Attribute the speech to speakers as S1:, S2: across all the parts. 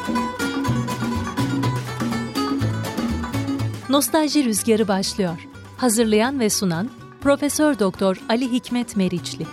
S1: Nostalji Rüzgarı başlıyor. Hazırlayan ve sunan Profesör Doktor Ali Hikmet Meriçli.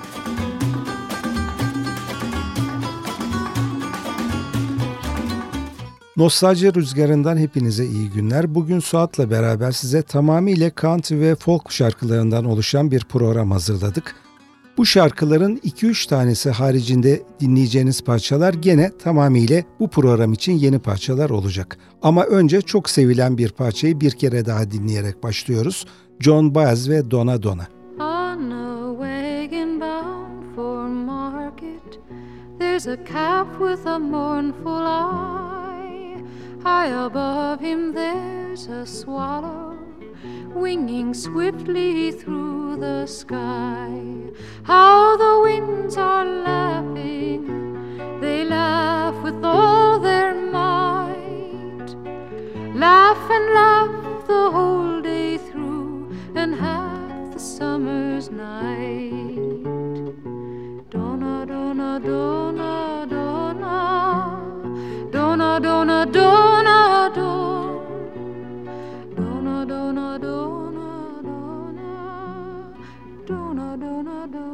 S2: Nostalji Rüzgarı'ndan hepinize iyi günler. Bugün Suat'la beraber size tamamıyla country ve folk şarkılarından oluşan bir program hazırladık. Bu şarkıların 2-3 tanesi haricinde dinleyeceğiniz parçalar gene tamamıyla bu program için yeni parçalar olacak. Ama önce çok sevilen bir parçayı bir kere daha dinleyerek başlıyoruz. Joan Baez ve Donna Donna.
S3: On a wagon bound for market, there's a calf with a mournful eye. High above him there's a swallow, winging swiftly through the sky. How the winds are laughing, they laugh with all their might. Laugh and laugh the whole day through, and half the summer's night. Donna, Donna, Donna, Donna, Donna, Donna, Donna, Donna, Donna, Donna, Donna, Donna, Donna, Donna.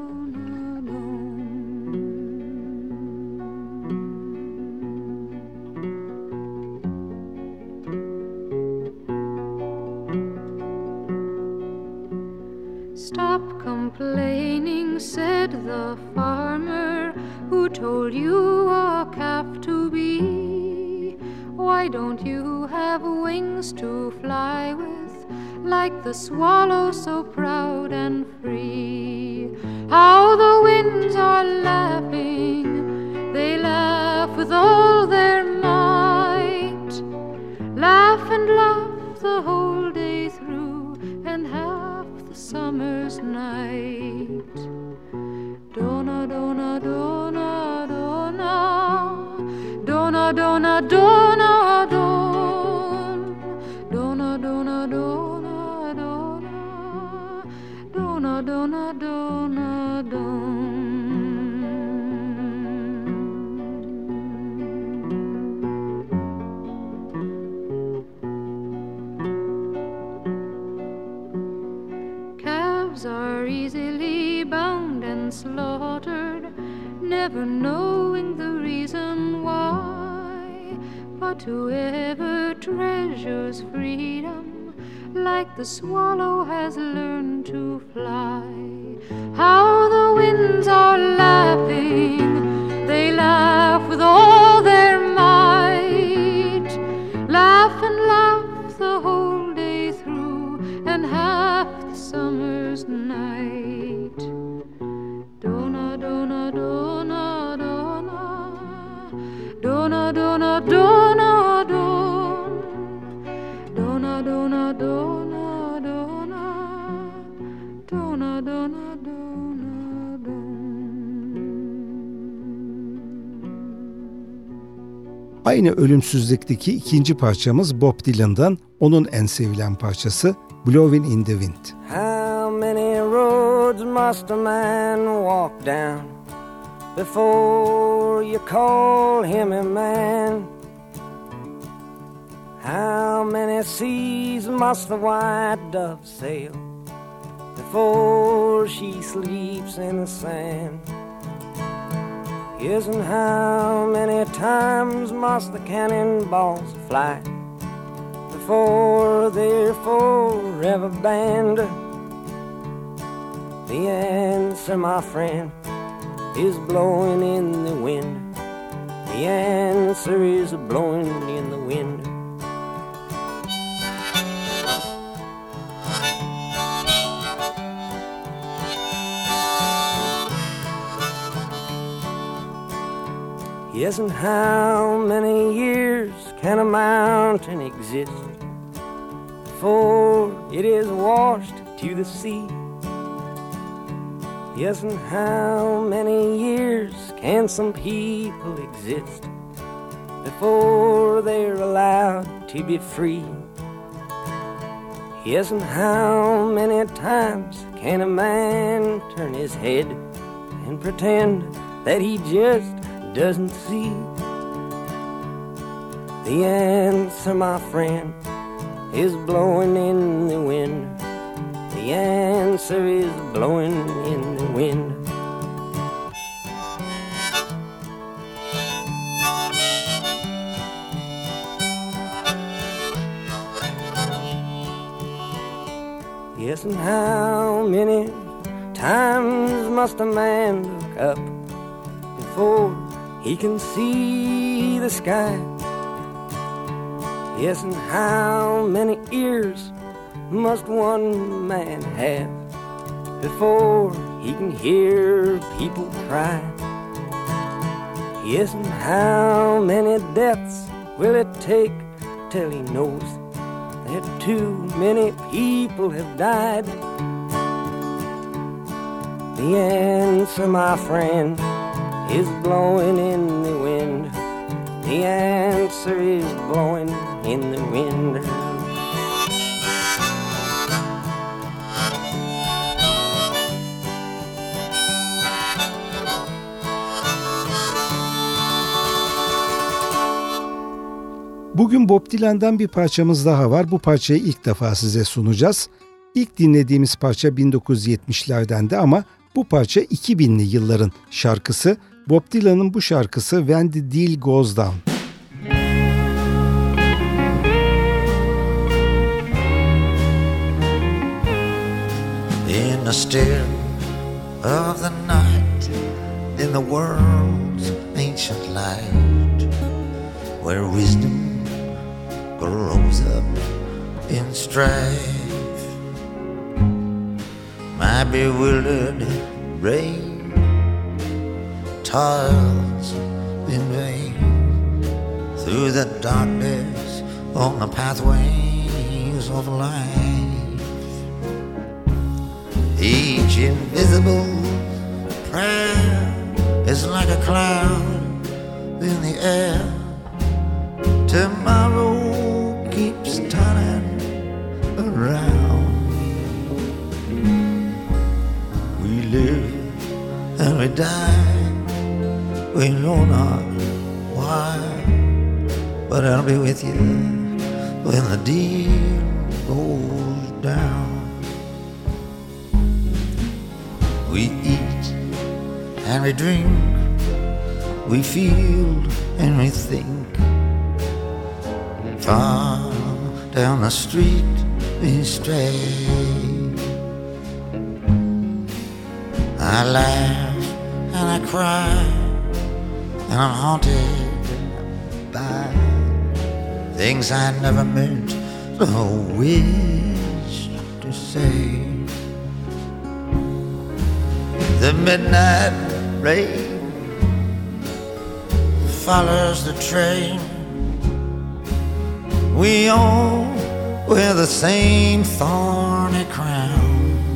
S3: Stop complaining, said the farmer who told you a calf to be. Why don't you have wings to fly with, like the swallow so proud and free? How the winds are laughing, they laugh with all their might. Laugh and laugh the whole day through, and half the summer's night. Donna, Donna, Donna, Donna, Donna, Donna, Donna, Donna, Donna, Donna, Donna, Donna, Donna, Donna, Donna. Calves are easily bound and slaughtered, never knowing the reason why. But whoever treasures freedom, like the swallow has learned to fly. How the winds are laughing, they laugh with all their might. Laugh and laugh the whole day through, and half the summer's night. Donna, Donna, Donna, Donna, Donna, Donna, Donna, Donna, Donna, Donna, Donna, Donna, Donna, Donna, Donna.
S2: Aynı ölümsüzlükteki ikinci parçamız Bob Dylan'dan, onun en sevilen parçası Blowin' in the Wind.
S4: How many roads must a man walk down before you call him a man? How many seas must the white dove sail before she sleeps in the sand? Yes, and how many times must the cannonballs fly before they're forever banned? The answer, my friend, is blowing in the wind. The answer is blowing in the wind. Yes, and how many years can a mountain exist before it is washed to the sea? Yes, and how many years can some people exist before they're allowed to be free? Yes, and how many times can a man turn his head and pretend that he just doesn't see? The answer, my friend, is blowing in the wind. The answer is blowing in the wind. Yes, and how many times must a man look up before he can see the sky? Yes, and how many ears must one man have before he can hear people cry? Yes, and how many deaths will it take till he knows that too many people have died? The answer, my friend, is blowing in the wind. The answer is blowing in the wind.
S2: Bugün Bob Dylan'dan bir parçamız daha var. Bu parçayı ilk defa size sunacağız. İlk dinlediğimiz parça 1970'lerdendi ama bu parça 2000'li yılların şarkısı. Bob Dylan'ın bu şarkısı When the Deal Goes Down.
S5: In the still of the night, in the world's ancient light, where wisdom grows up in strife, my bewildered brain toils in vain through the darkness on the pathways of life. Each invisible prayer is like a cloud in the air. Tomorrow keeps turning around. We live and we die, we know not why, but I'll be with you when the deal goes down. We eat and we drink, we feel and we think. Far down the street we stray. I laugh and I cry, and I'm haunted by things I never meant or wished to say. The midnight rain follows the train. We all wear the same thorny crown.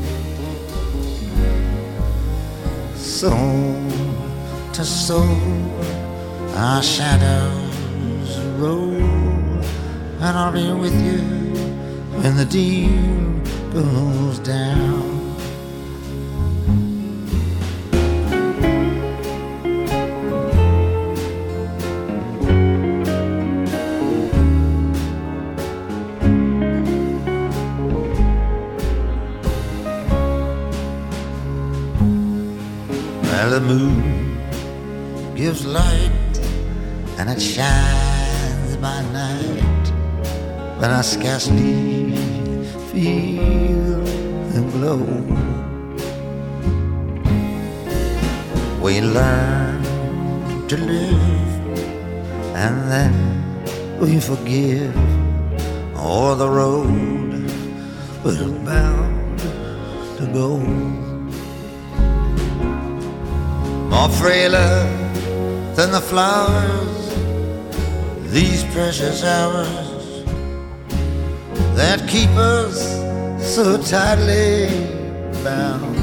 S5: Soul to soul, our shadows roll, and I'll be with you when the deal goes down. The moon gives light and it shines by night, but I scarcely feel the glow. We learn to live and then we forgive, or the road we're bound to go. More frailer than the flowers, these precious hours that keep us so tightly bound.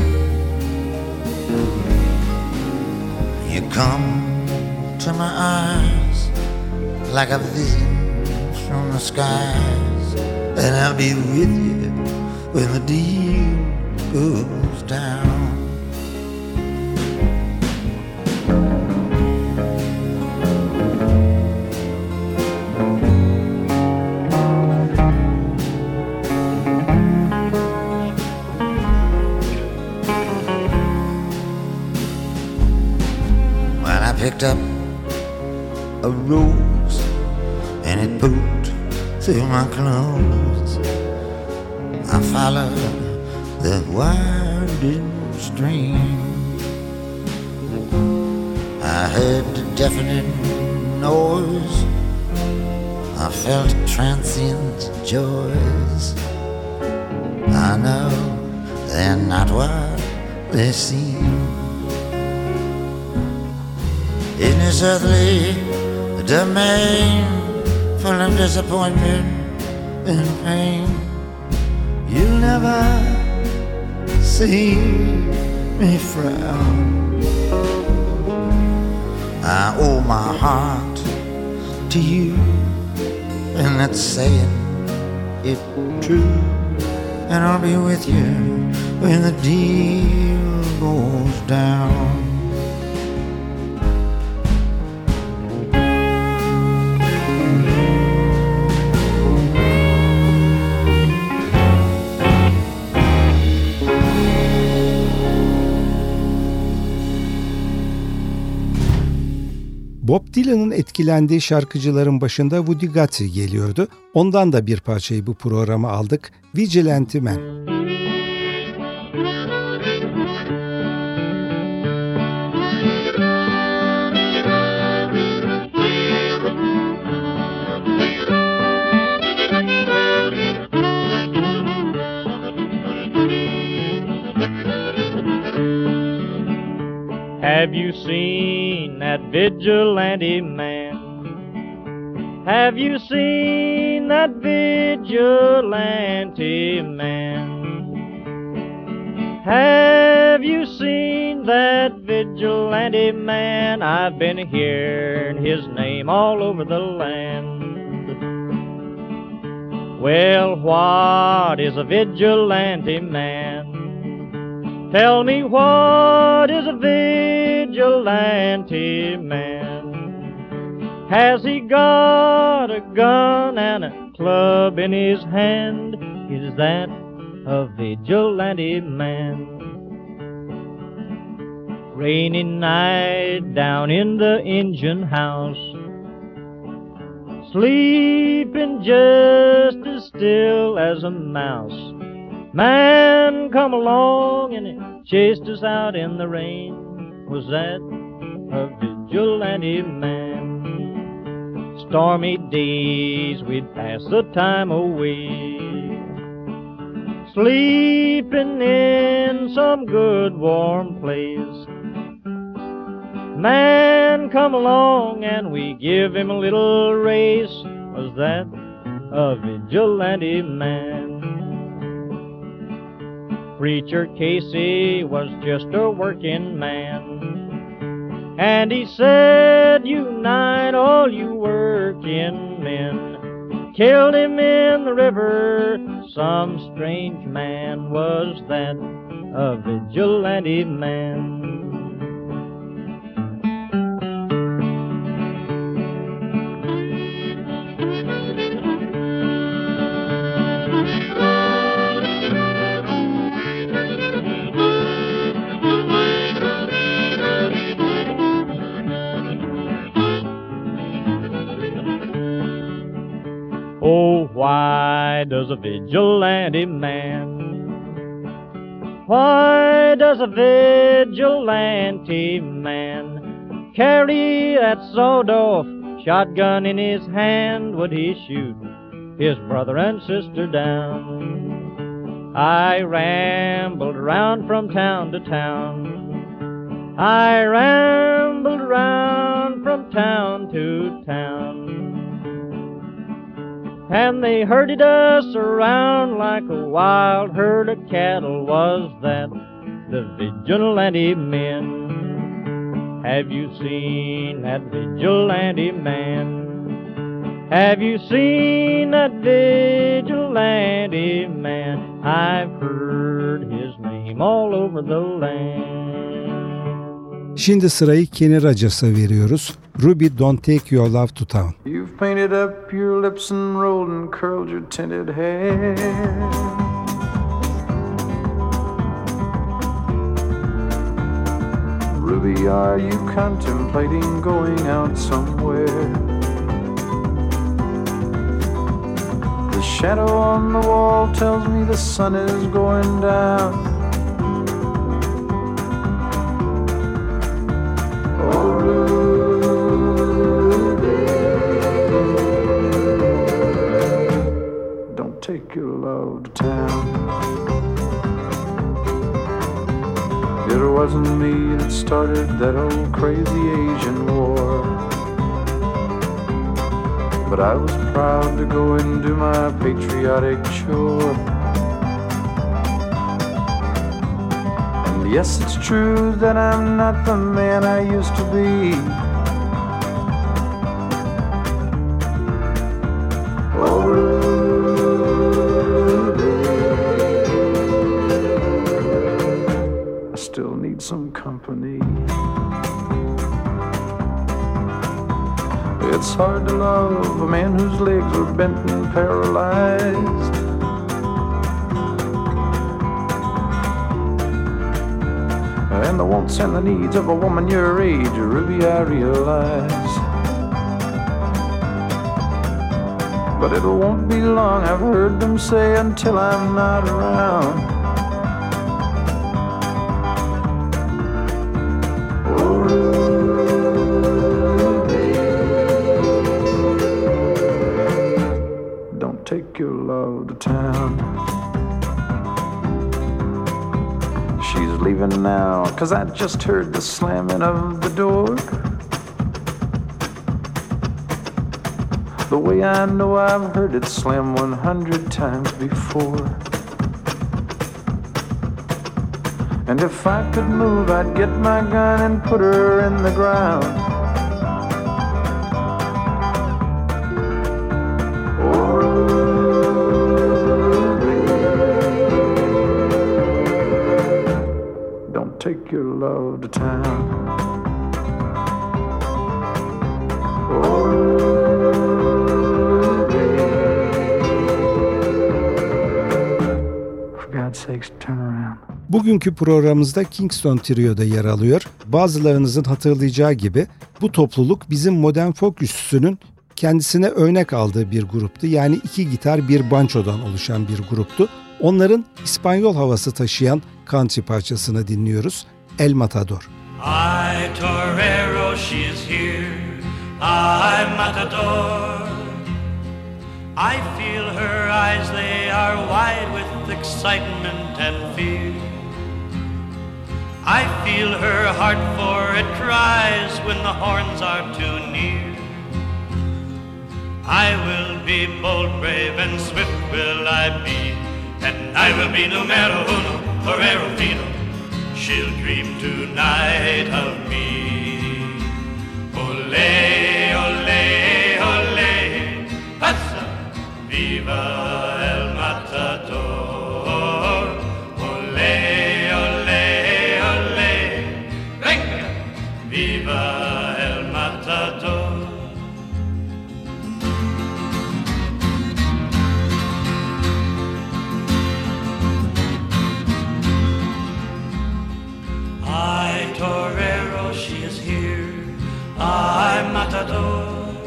S5: You come to my eyes like a vision from the skies, and I'll be with you when the deal goes down. and it pooped through my clothes. I followed the winding stream. I heard the deafening noise. I felt transient joys. I know they're not what they seem. In this earthly domain, full of disappointment and pain, you'll never see me frown. I owe my heart to you, and that's saying it true. And I'll be with you when the deal goes down.
S2: Bob Dylan'ın etkilendiği şarkıcıların başında Woody Guthrie geliyordu. Ondan da bir parçayı bu programa aldık. Vigilante Man.
S6: Have you seen that vigilante man? Have you seen that vigilante man? Have you seen that vigilante man? I've been hearing his name all over the land. Well, what is a vigilante man? Tell me, what is a vigilante man? Has he got a gun and a club in his hand? Is that a vigilante man? Rainy night down in the engine house, sleeping just as still as a mouse. Man come along and he chased us out in the rain. Was that a vigilante man? Stormy days we'd pass the time away, sleeping in some good warm place. Man come along and we give him a little race. Was that a vigilante man? Preacher Casey was just a working man, and he said, unite all you working men. Killed him in the river, some strange man. Was that a vigilante man? Oh, why does a vigilante man, why does a vigilante man carry that sawed-off shotgun in his hand? Would he shoot his brother and sister down? I rambled around from town to town, I rambled around from town to town, and they herded us around like a wild herd of cattle. Was that the vigilante men? Have you seen that vigilante man? Have you seen that vigilante man? I've heard his name all over the land.
S2: Şimdi sırayı Kenny Rogers'a veriyoruz. Ruby, Don't Take Your Love to Town.
S7: You've painted up your lips and rolled and curled your tinted hair. Ruby, are you contemplating going out somewhere? The shadow on the wall tells me the sun is going down. Oh, Ruby, don't take your love to town. It wasn't me that started that old crazy Asian war, but I was proud to go and do my patriotic chore. And yes, it's true that I'm not the man I used to be. Oh, Ruby, I still need some company. It's hard to love a man whose legs are bent and paralyzed. And the wants and the needs of a woman your age, Ruby, I realize. But it won't be long, I've heard them say, until I'm not around. Oh, take your love to town. She's leaving now, 'cause I just heard the slamming of the door. The way I know I've heard it slam 100 times before. And if I could move, I'd get my gun and put her in the ground. Take your love to town. Oh, for God's sakes, turn around.
S2: Bugünkü programımızda Kingston Trio'da yer alıyor. Bazılarınızın hatırlayacağı gibi bu topluluk bizim modern folk üstüsünün kendisine örnek aldığı bir gruptu. Yani 2 gitar bir bançodan oluşan bir gruptu. Onların İspanyol havası taşıyan country parçasını dinliyoruz. El Matador.
S8: Ay, torero, she's here. Ay, matador. I feel her eyes, they are wide with excitement and fear. I feel her heart, for it cries when the horns are too near. I will be bold, brave, and swift will I be, and I will be numero uno, torero fino. She'll dream tonight of me. Ole, ole, ole, passa, viva el matador. Ole, ole, ole, venga, viva el matador. Ay, torero, she is here. Ay, matador.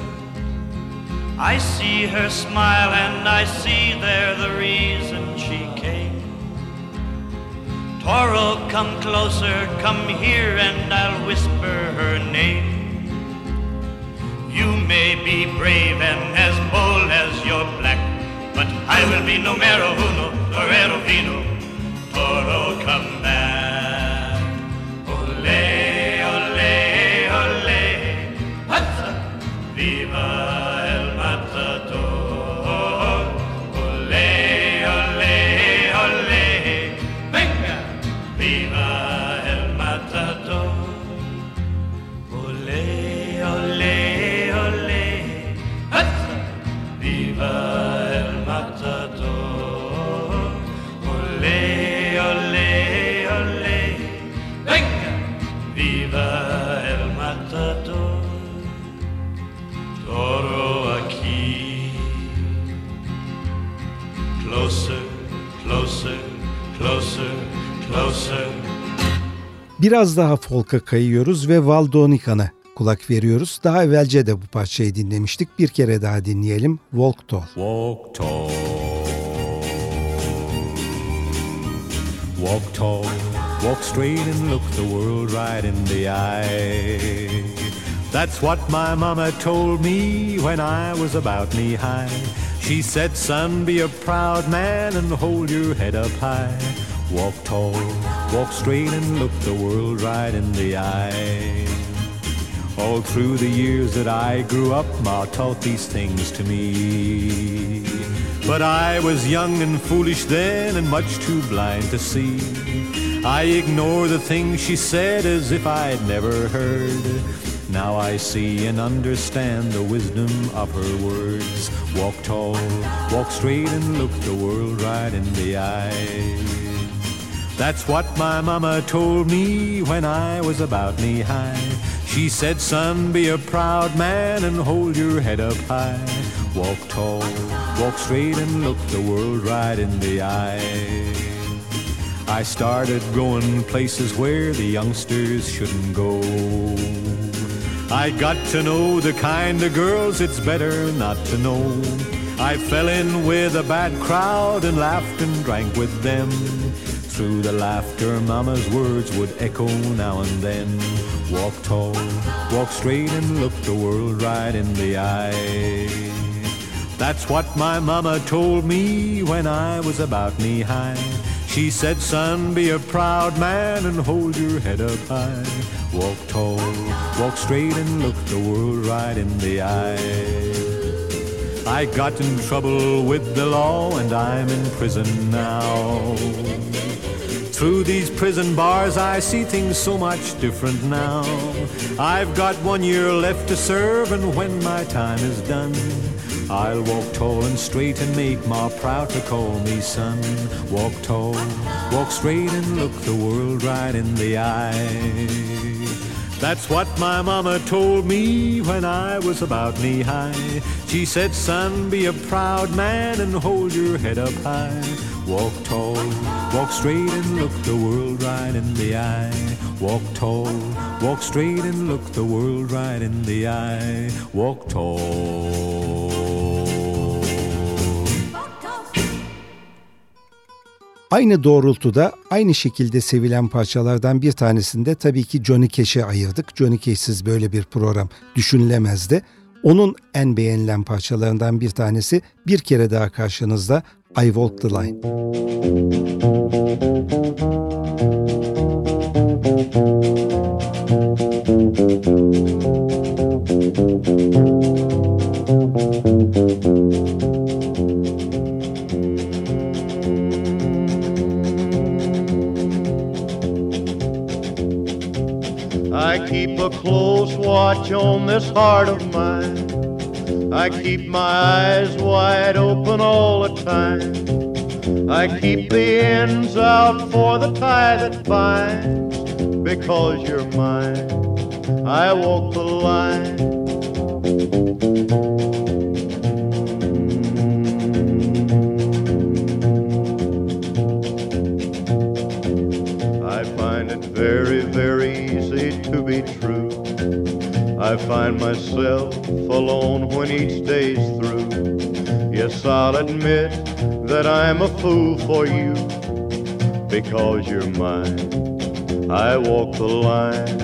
S8: I see her smile and I see there the reason she came. Toro, come closer, come here, and I'll whisper her name. You may be brave and as bold as you're black, but I will be numero uno, torero fino. Toro, come back. Ole, ole, ole, pazza, viva el matador. Ole, ole, ole, venga, viva el matador. Ole, ole, ole, pazza, viva el matador. Ole, ole, ole, venga, viva el matador. Toro aquí. Closer, closer, closer, closer.
S2: Biraz daha folk'a kayıyoruz ve Val Doonican'ı kulak veriyoruz. Daha evvelce de bu parçayı dinlemiştik. Bir kere daha dinleyelim. Walk Tall.
S9: Walk tall. Walk tall. Walk straight and look the world right in the eye. That's what my mama told me when I was about knee high. She said, son, be a proud man and hold your head up high. Walk tall, walk straight and look the world right in the eye. All through the years that I grew up, Ma taught these things to me. But I was young and foolish then and much too blind to see. I ignored the things she said as if I'd never heard. Now I see and understand the wisdom of her words. Walk tall, walk straight and look the world right in the eye. That's what my mama told me when I was about knee high. She said, son, be a proud man and hold your head up high. Walk tall, walk straight and look the world right in the eye. I started going places where the youngsters shouldn't go. I got to know the kind of girls it's better not to know. I fell in with a bad crowd and laughed and drank with them. Through the laughter, mama's words would echo now and then. Walk tall, walk straight and look the world right in the eye. That's what my mama told me when I was about knee high. She said, son, be a proud man and hold your head up high. Walk tall, walk straight and look the world right in the eye. I got in trouble with the law and I'm in prison now. Through these prison bars I see things so much different now. I've got 1 year left to serve, and when my time is done, I'll walk tall and straight and make Ma proud to call me son. Walk tall, walk straight and look the world right in the eye. That's what my mama told me when I was about knee high. She said, son, be a proud man and hold your head up high. Walk tall, walk straight and look the world right in the eye. Walk tall, walk straight and look the world right in the eye. Walk tall.
S2: Aynı doğrultuda, aynı şekilde sevilen parçalardan bir tanesinde tabii ki Johnny Cash'e ayırdık. Johnny Cash'siz böyle bir program düşünülemezdi. Onun en beğenilen parçalarından bir tanesi bir kere daha karşınızda, I Walk the Line.
S10: I keep a close watch on this heart of mine. I keep my eyes wide open all the time. I keep the ends out for the tie that binds. Because you're mine, I walk the line. I find it very, very easy to be true. I find myself alone when each day's through. Yes, I'll admit that I'm a fool for you. Because you're mine, I walk the line.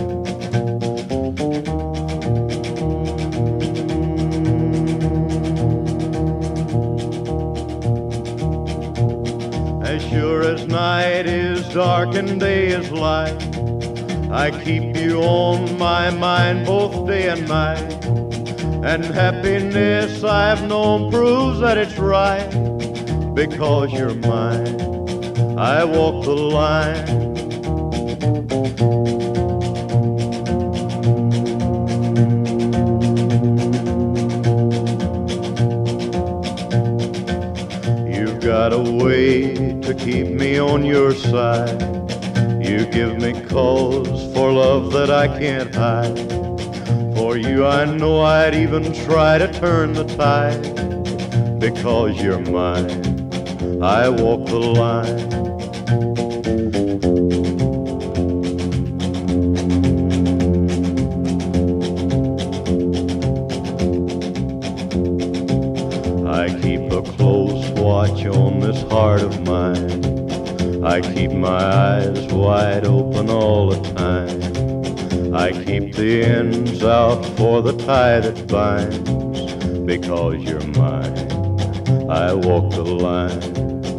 S10: As sure as night is dark and day is light, I keep you on my mind both day and night. And happiness I've known proves that it's right. Because you're mine, I walk the line. You've got a way to keep me on your side. You give me cause for love that I can't hide. For you I know I'd even try to turn the tide. Because you're mine, I walk the line. I keep a close watch on this heart of mine. I keep my eyes wide open all the time. I keep the ends out for the tie that binds. Because you're mine, I walk the line.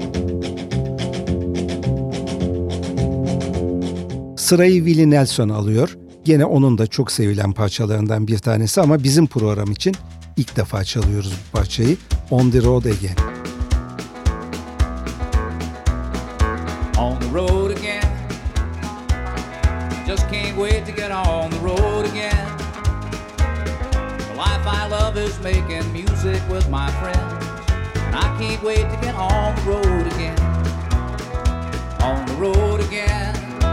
S2: Sırayı Willie Nelson alıyor. Gene onun da çok sevilen parçalarından bir tanesi ama bizim program için ilk defa çalıyoruz bu parçayı. On the Road Again.
S11: On the road again. Just can't wait to get on the road again. The life I love is making music with my friends, and I can't wait to get on the road again. On the road again.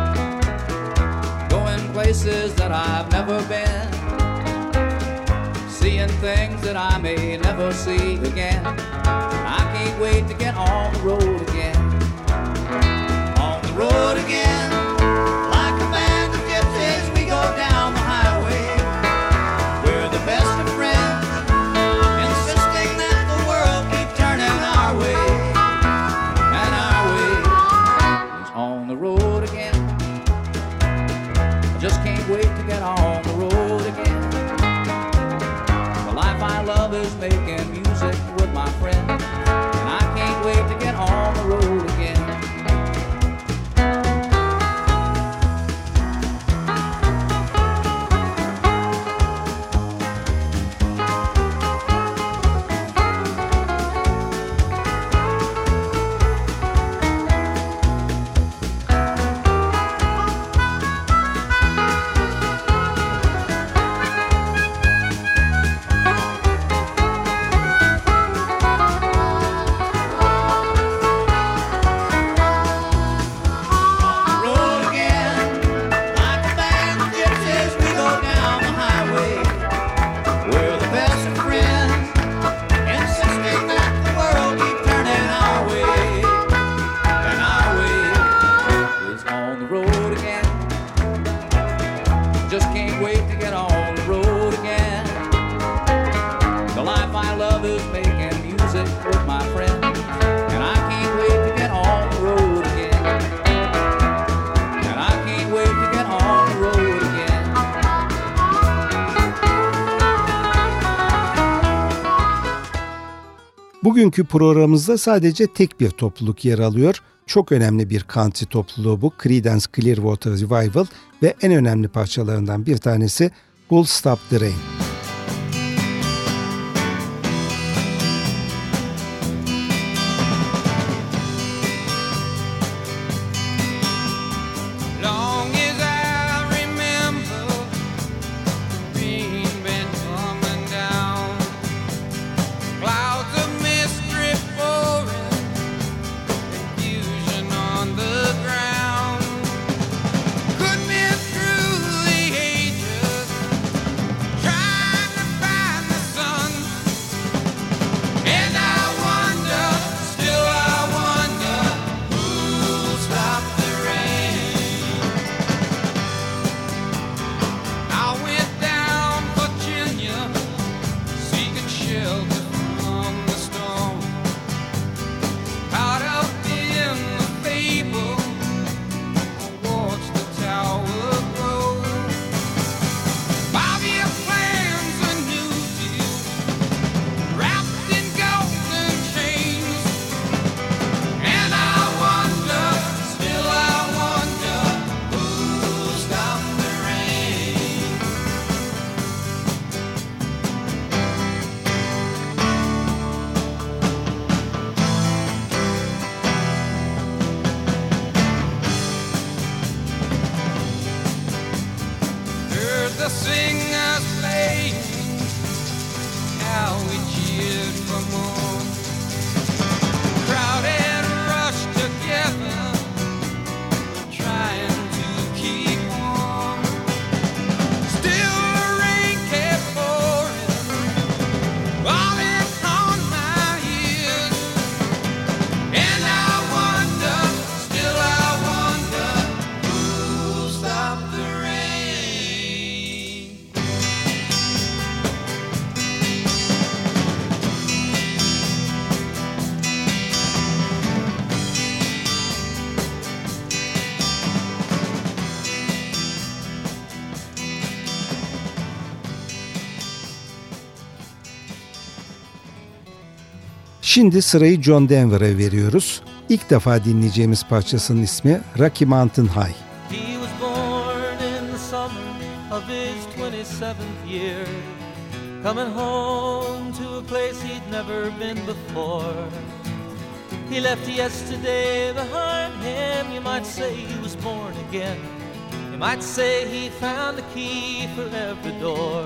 S11: Going places that I've never been, seeing things that I may never see again. I can't wait to get on the road again. On the road again. Like a band of gypsies, we go down the highway. We're the best of friends, insisting that the world keep turning our way. And our way is on the road again. I just can't wait to get on the road again. The life I love is making music with my friends, and I can't wait to get on the road again.
S2: Bugünkü programımızda sadece tek bir topluluk yer alıyor. Çok önemli bir country topluluğu bu. Creedence Clearwater Revival ve en önemli parçalarından bir tanesi Who'll Stop the Rain.
S12: Try
S2: Şimdi sırayı John Denver'a veriyoruz. İlk defa dinleyeceğimiz parçasının ismi Rocky Mountain High.
S12: He was born in the summer of his 27th year, coming home to a place he'd never been before. He left yesterday behind him. You might say he was born again. You might say he found a key for every door.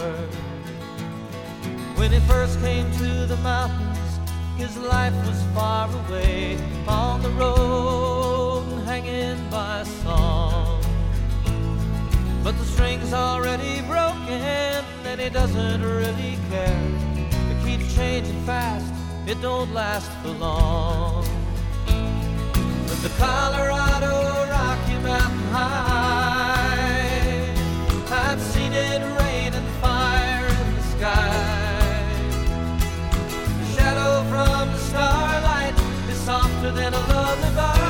S12: When he first came to the mountains, his life was far away, on the road and hanging by a song. But the string's already broken and he doesn't really care. It keeps changing fast, it don't last for long. But the Colorado Rocky Mountain High, I've seen it rain and fire in the sky. The shadow from the starlight is softer than a lullaby.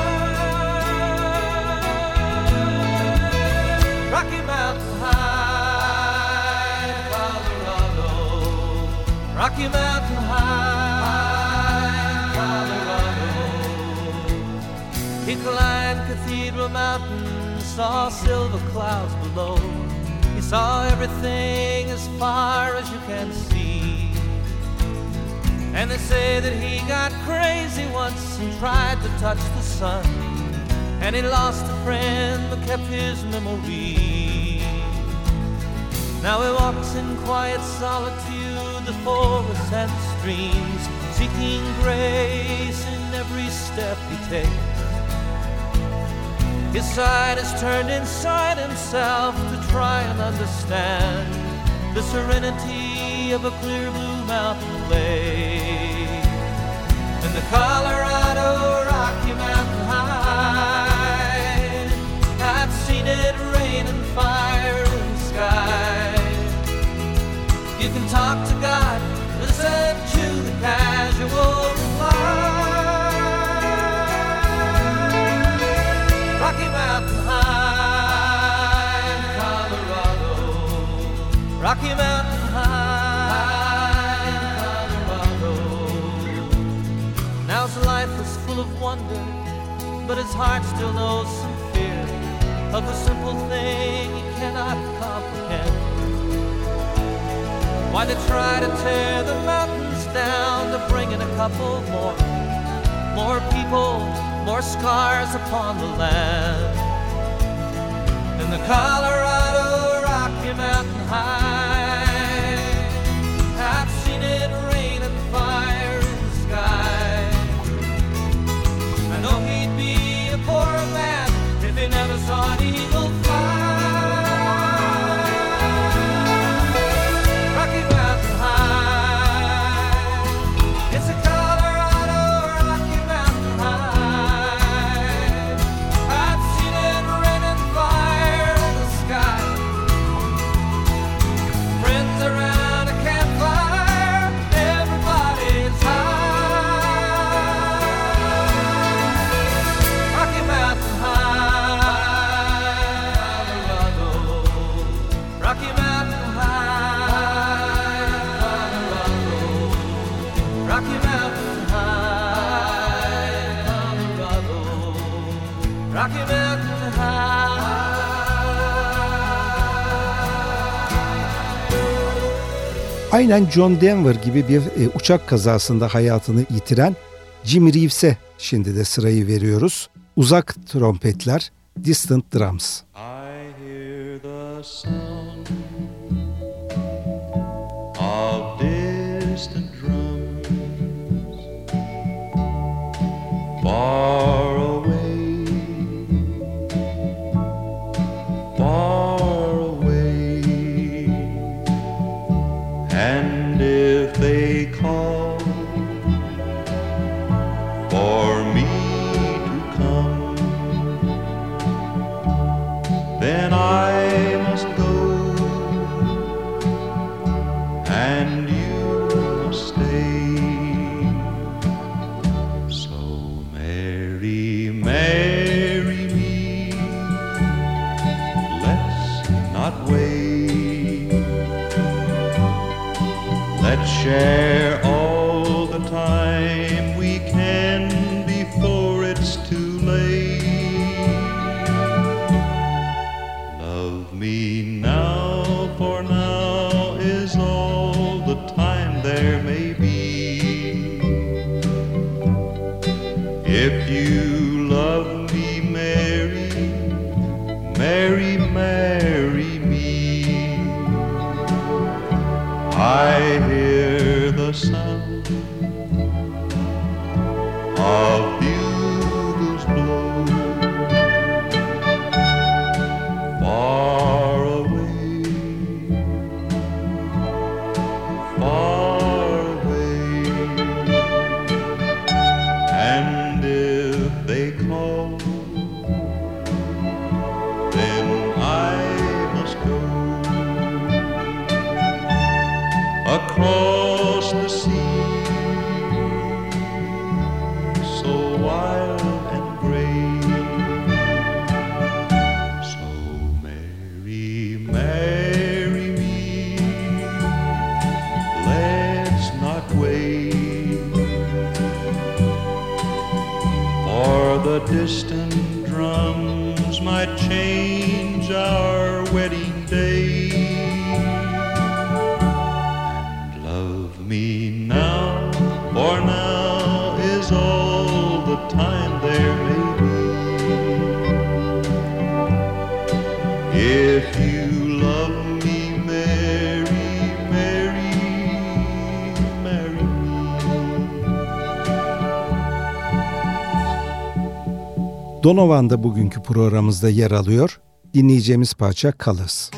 S12: Rocky Mountain High, Colorado, Rocky Mountain High, Colorado. He climbed Cathedral Mountain, saw silver clouds below. He saw everything as far as you can see. And they say that he got crazy once and tried to touch the sun, and he lost a friend but kept his memory. Now he walks in quiet solitude, the forests and the streams, seeking grace in every step he takes. His side is turned inside himself to try and understand the serenity of a clear blue mountain lake. And the Colorado Rocky Mountain High, I've seen it rain and fire in the sky. You can talk to God, listen to the casual reply. Rocky Mountain High, Colorado, Rocky Mountain High, Colorado. Now his life is full of wonder, but his heart still knows some fear of a simple thing he cannot comprehend. Why they try to tear the mountains down to bring in a couple more people, more scars upon the land. In the Colorado Rocky Mountain High, I've seen it rain and fire in the sky. I know he'd be a poor man if he never saw an eagle fly. Rocky Mountain High, it's a Colorado Rocky Mountain High. I've seen it rain and fire in the sky. Friends around a campfire, everybody's high. Rocky Mountain High, Colorado, Rocky Mountain High, Colorado, Rocky Mountain High, Colorado, Rocky Mountain High.
S2: Aynen John Denver gibi bir uçak kazasında hayatını yitiren Jimmy Reeves'e şimdi de sırayı veriyoruz. Uzak trompetler, Distant Drums.
S7: I hear the sound of distant drums far away, far away. And if they call for me to come, then I must go, and you must stay. So marry, marry me, let's not wait. Let's share all the time
S13: If you love me, marry, marry me. I hear the sound of bugles blow far away, far away. And if they call, then I must go across the sea, so wild and gray. So marry, marry me, let's not wait for the distant drums might change our wedding day. And love me now, for now is all the time there may be. If you love me, marry, marry, marry me.
S2: Donovan da bugünkü programımızda yer alıyor. Dinleyeceğimiz parça Colors.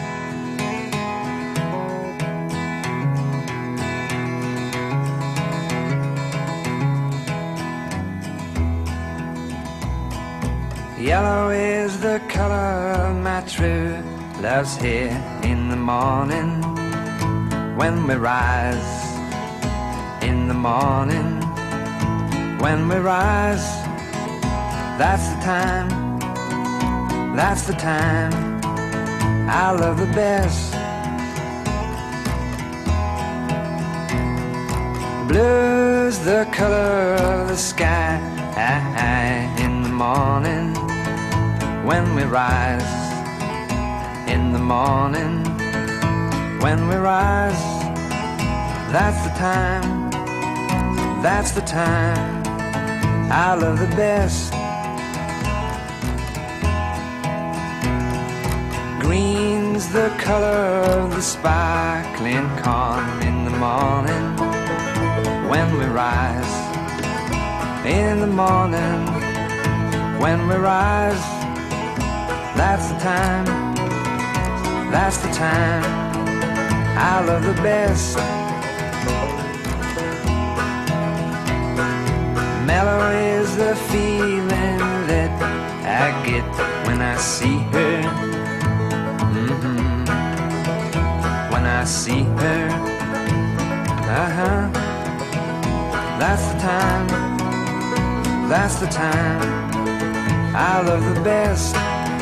S4: Yellow is the color my true love's here in the morning. When we rise in the morning, when we rise, that's the time, that's the time I love the best. Blue's the color of the sky in the morning. When we rise in the morning, when we rise, that's the time, that's the time I love the best. Green's the color of the sparkling corn in the morning. When we rise in the morning, when we rise, that's the time, that's the time I love the best. Mellow is the feeling that I get when I see her. When I see her, that's the time, that's the time I love the best.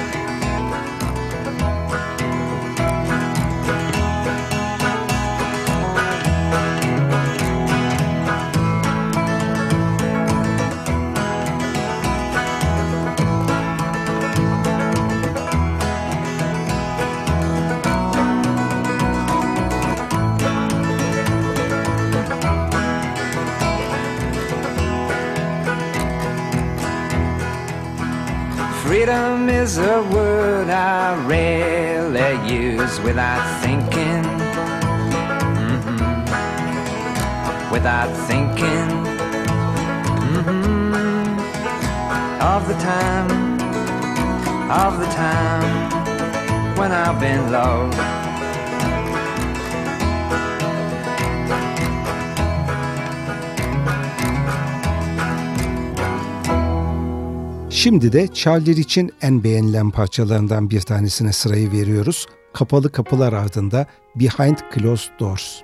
S4: Freedom is a word I rarely use without thinking, without thinking of the time when I've been low.
S2: Şimdi de Charlie Rich'in en beğenilen parçalarından bir tanesine sırayı veriyoruz. Kapalı kapılar ardında Behind Closed Doors.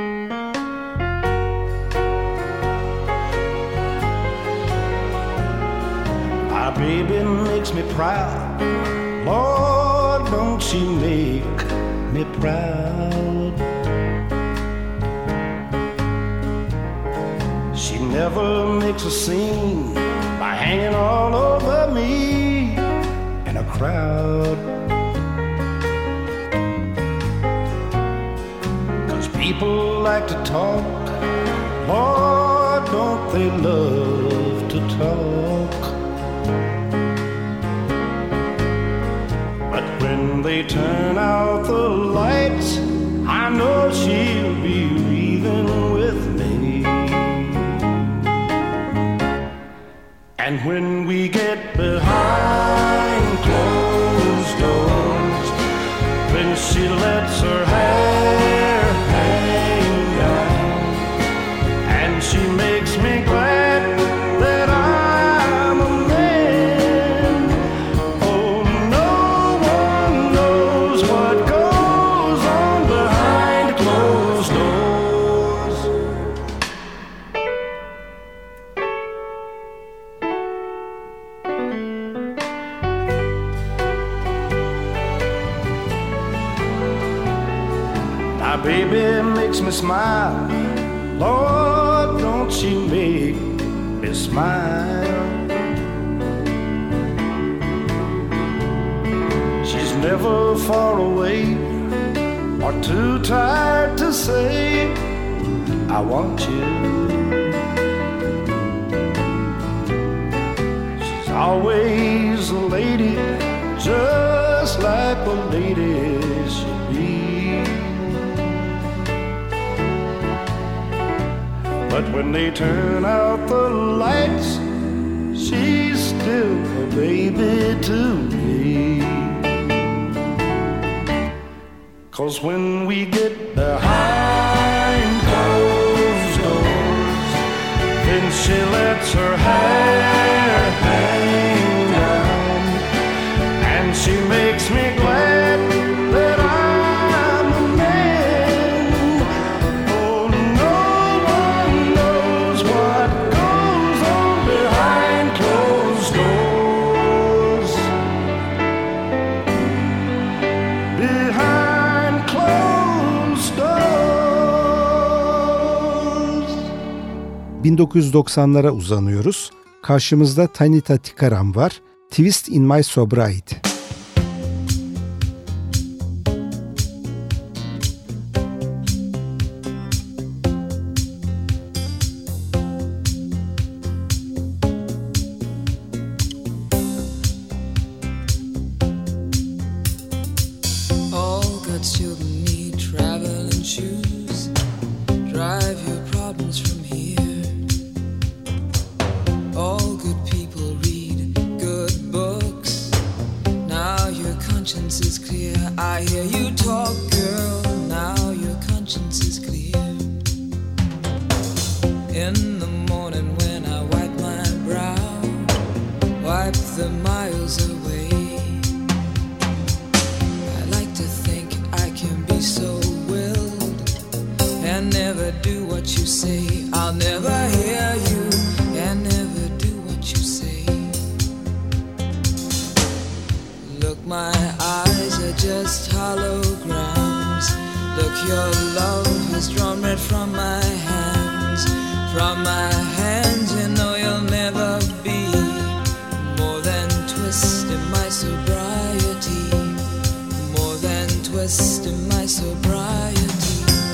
S14: My baby makes me proud. Lord, don't she make me proud. She never makes a scene by hanging all over me in a crowd. 'Cause people like to talk, Lord, don't they love to talk. talk. But when they turn out the lights, I know she'll be leaving with me. And when we get behind closed doors, then she lets her hair hang down, and she makes me glad that I'm a man. Oh, no one knows what goes on behind closed doors. My baby makes me smile. Lord, don't she make me smile. She's never far away or too tired to say, I want you. She's always a lady, just like a lady should be. But when they turn out the lights, she's still a baby to me. 'Cause when we get behind closed doors, then she lets her hair hang down, and she makes me glad that I'm a man. Oh, no one knows what goes on behind closed doors. Behind closed doors.
S2: 1990'lara uzanıyoruz. Karşımızda Tanita Tikaram var. Twist in My Sobriety.
S15: All God's children need traveling shoes. Drive your problems from here. All good people read good books. Now your conscience is clear. I hear you talk, girl. Now your conscience is clear. In the morning when I wipe my brow, wipe the miles away. So willed and never do what you say. I'll never hear you and never do what you say. Look, my eyes are just holograms. Look, your love has drawn red from my hands. From my hands, you know you'll never be more than twist in my sobriety. More than twist in my sobriety.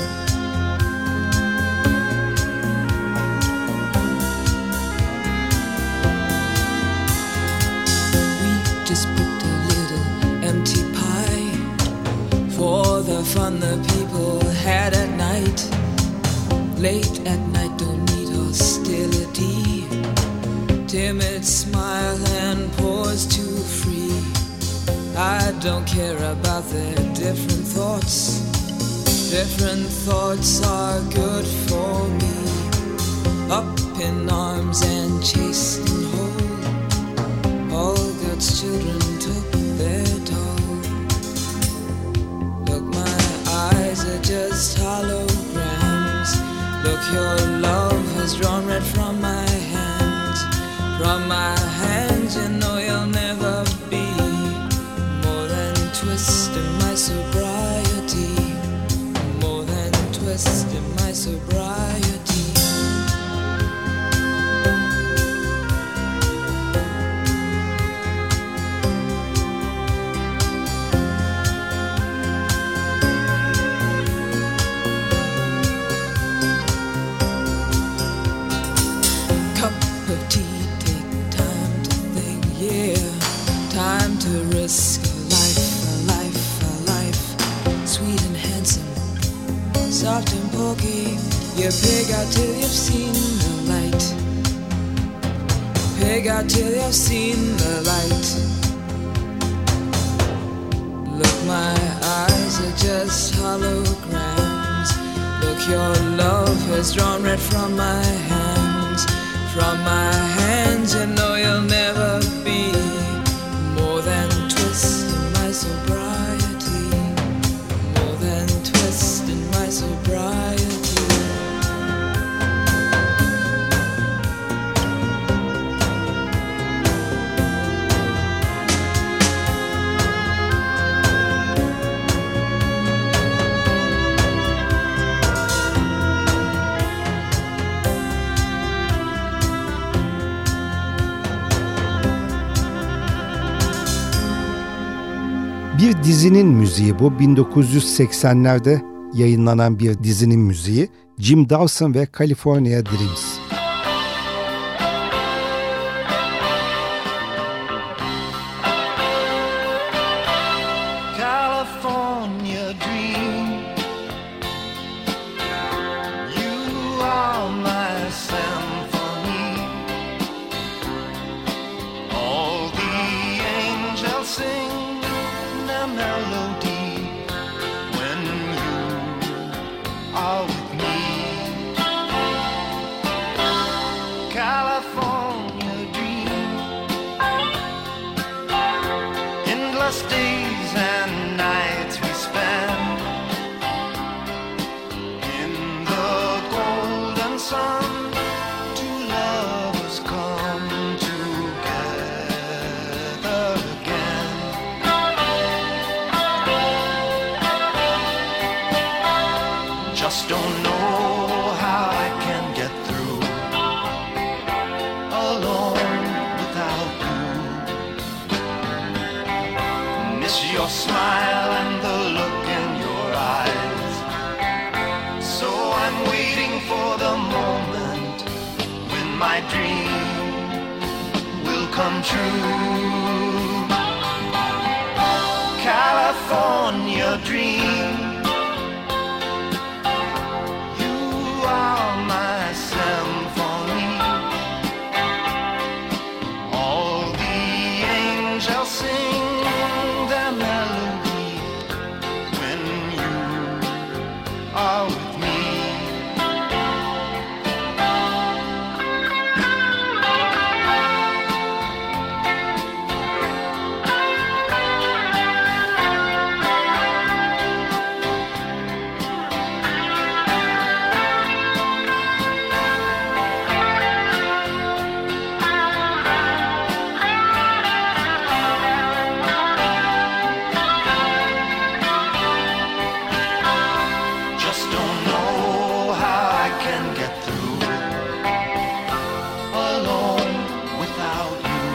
S15: We just booked a little empty pie for the fun the people had at night. Late at night, don't need hostility. Timid smile and pause too free. I don't care about their different thoughts. Different thoughts are good for me. Up in arms and chased and whole. All God's children took their toll. Look, my eyes are just holograms. Look, your love has drawn red from my hands. From my hands, you know you'll never be twist in my sobriety. More than twist in my sobriety. Cup of tea, take to risk a life, sweet and handsome, soft and pokey. You pig out till you've seen the light. Pig out till you've seen the light. Look, my eyes are just holograms. Look, your love has drawn red from my hands. From my hands, you know you'll never be more than twist in my sobriety. More than twist in my sobriety.
S2: Bir dizinin müziği bu. 1980'lerde yayınlanan bir dizinin müziği. Jim Dawson ve California Dreams.
S16: California dream, you are my symphony. All the angels sing the melody when you are with me. California dream, endless days and nights we spend in the golden sun. Two lovers come together again. Just don't know how I can get through alone without you. Miss your smile and the look in your eyes. So I'm waiting for the moment when my dream will come true. California dream, you are my symphony. All the angels sing their melody when you are with me. Just don't know how I can get through alone without you.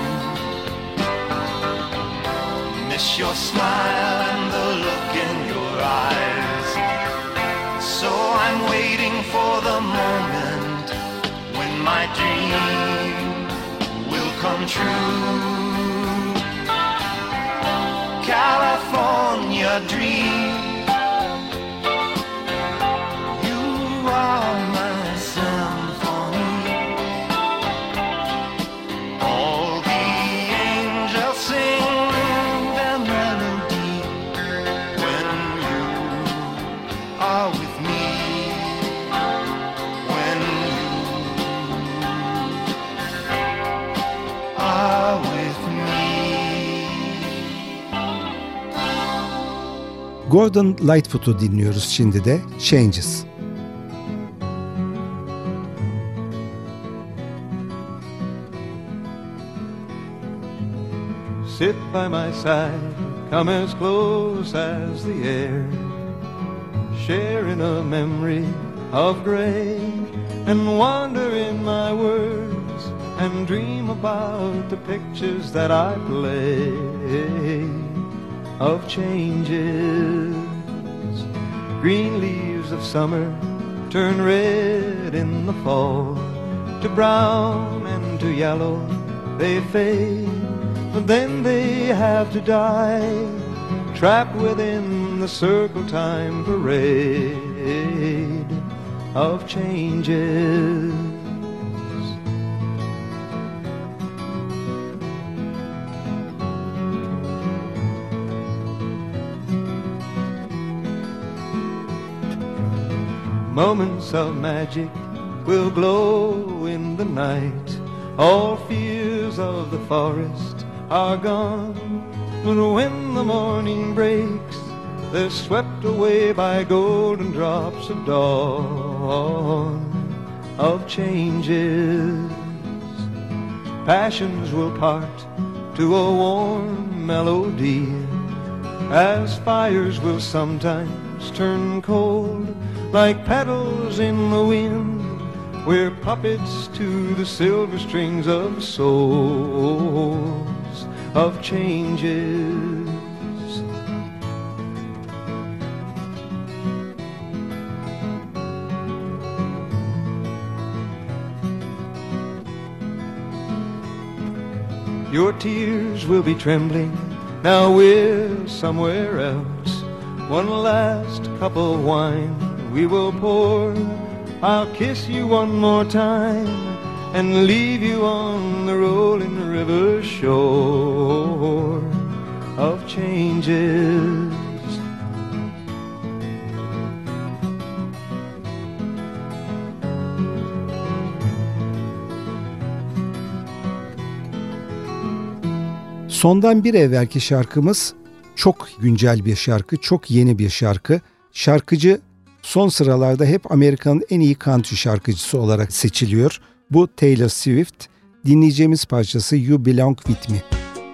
S16: Miss your smile and the look in your eyes. So I'm waiting for the moment when my dream will come true. California dream, you are my symphony. All the angels sing their melody when you are with me. When you are with me.
S2: Gordon Lightfoot'u dinliyoruz şimdi de Changes.
S9: Sit by my side, come as close as the air, sharing a memory of gray, and wander in my words and dream about the pictures that I play of changes. Green leaves of summer turn red in the fall, to brown and to yellow they fade.
S10: then they have to die, trapped within the circle time parade of changes. Moments of magic will glow in the night. All fears of the forest are gone. But when the morning breaks, they're swept away by golden drops of dawn, of changes. Passions will part to a warm melody, as fires will sometimes turn cold, like petals in the wind. We're puppets to the silver strings of souls, of changes. Your tears will be trembling, now we're somewhere else. One last cup of wine we will pour. I'll kiss you one more time and leave you on the rolling river shore of changes.
S2: Sondan bir evvelki şarkımız çok güncel bir şarkı, çok yeni bir şarkı. Şarkıcı son sıralarda hep Amerika'nın en iyi country şarkıcısı olarak seçiliyor. Bu Taylor Swift. Dinleyeceğimiz parçası You Belong With Me.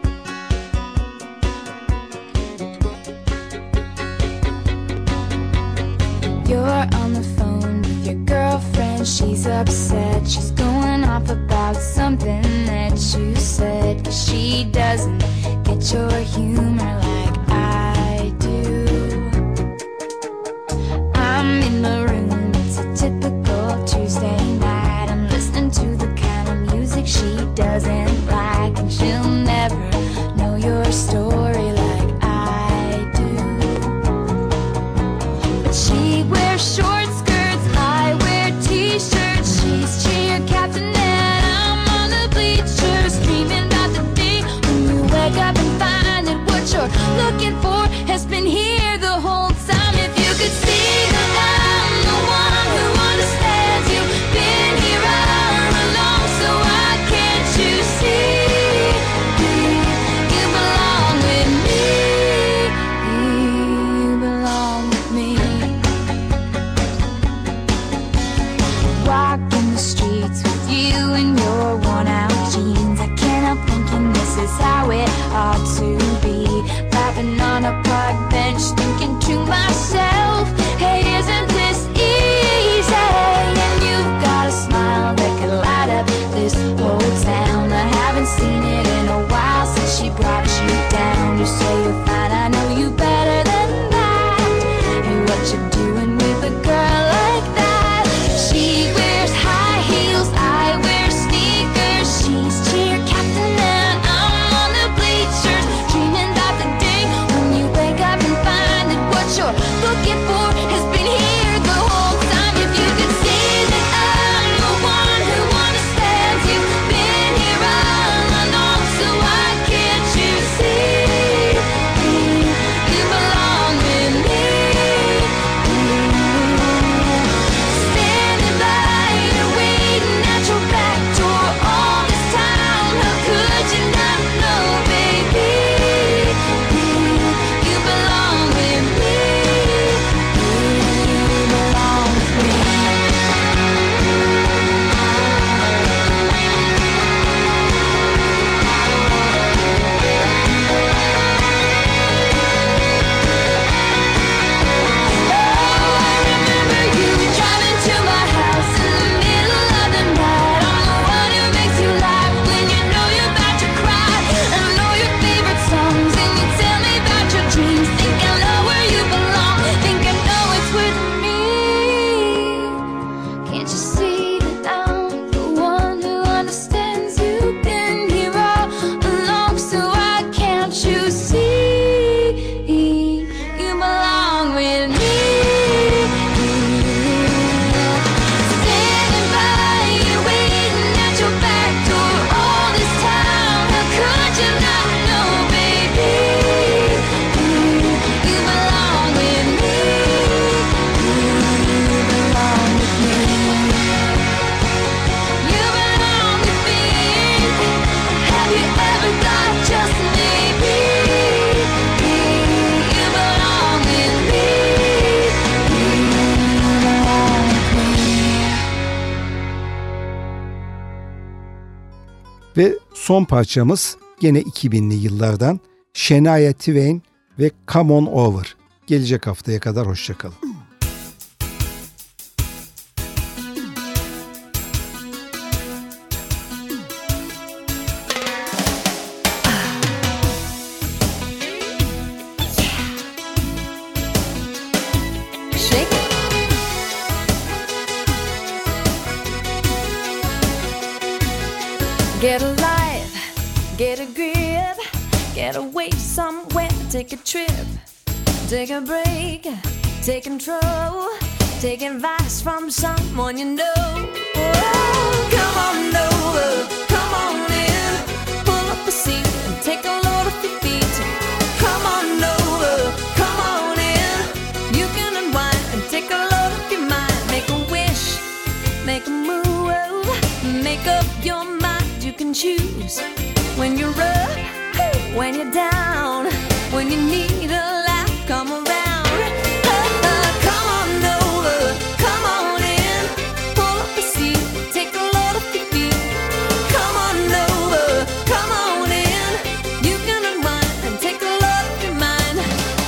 S17: You're on the phone with your girlfriend, she's upset. She's going off about something that you said, 'cause she doesn't get your humor like I do. I'm in the room, it's a typical Tuesday night. I'm listening to the kind of music she doesn't like, and she'll never know your story like I do. But she wears short skirts, I wear t-shirts. She's cheer captain and I'm on the bleachers, dreaming about the day when you wake up and find that what you're looking for has been here the whole time. If you could see that I'm the one who understands you, been here all along, so why can't you see? You belong with me, you belong with me. Walking the streets with you in your worn out jeans, I can't help thinking this is how it ought to be. Laughing on a park bench, thinking to myself, hey, isn't this easy? And you've got a smile that could light up this whole town. I haven't seen it in a while since she brought you down. You say you're fine, I know you better than that. Hey, what you doing with a girl like that? She wears high heels, I wear sneakers. She's cheer captain and I'm on the bleachers, dreaming about the day when you wake up and find that what you're looking for
S2: Ve son parçamız gene 2000'li yıllardan Shania Twain ve Come On Over. Gelecek haftaya kadar hoşçakalın.
S18: Get a life, get a grip, get away somewhere, take a trip, take a break, take control, take advice from someone you know. Oh, come on over, come on in, pull up a seat and take a load off your feet. Come on over, come on in, you can unwind and take a load off your mind. Make a wish, make a move, make up your mind. You can choose when you're up, when you're down, when you need a laugh, come around. Come on over, come on in, pull up a seat, take a load off your feet. Come on over, come on in, you can unwind and take a load off your mind.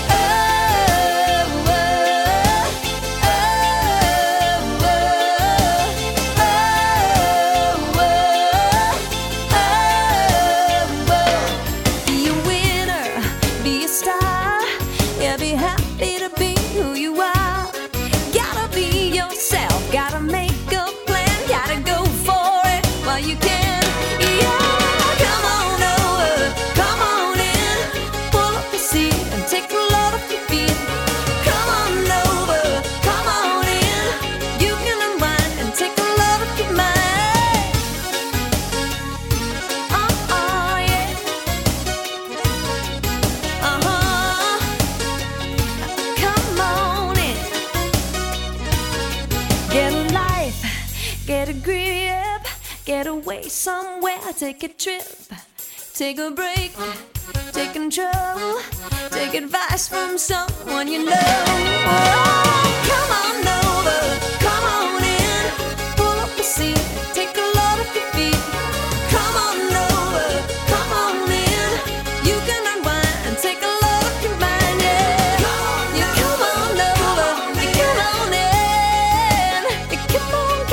S18: Somewhere, take a trip, take a break, take control, take advice from someone you know. Oh, come on over, come on in, pull up a seat, take a load off your feet. Come on over, come on in, you can unwind and take a load off your mind. Yeah, you come on over, you come on in, you come on in.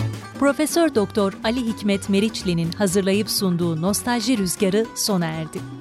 S1: Profesör Doktor Ali Hikmet Meriçli'nin hazırlayıp sunduğu Nostalji Rüzgarı sona erdi.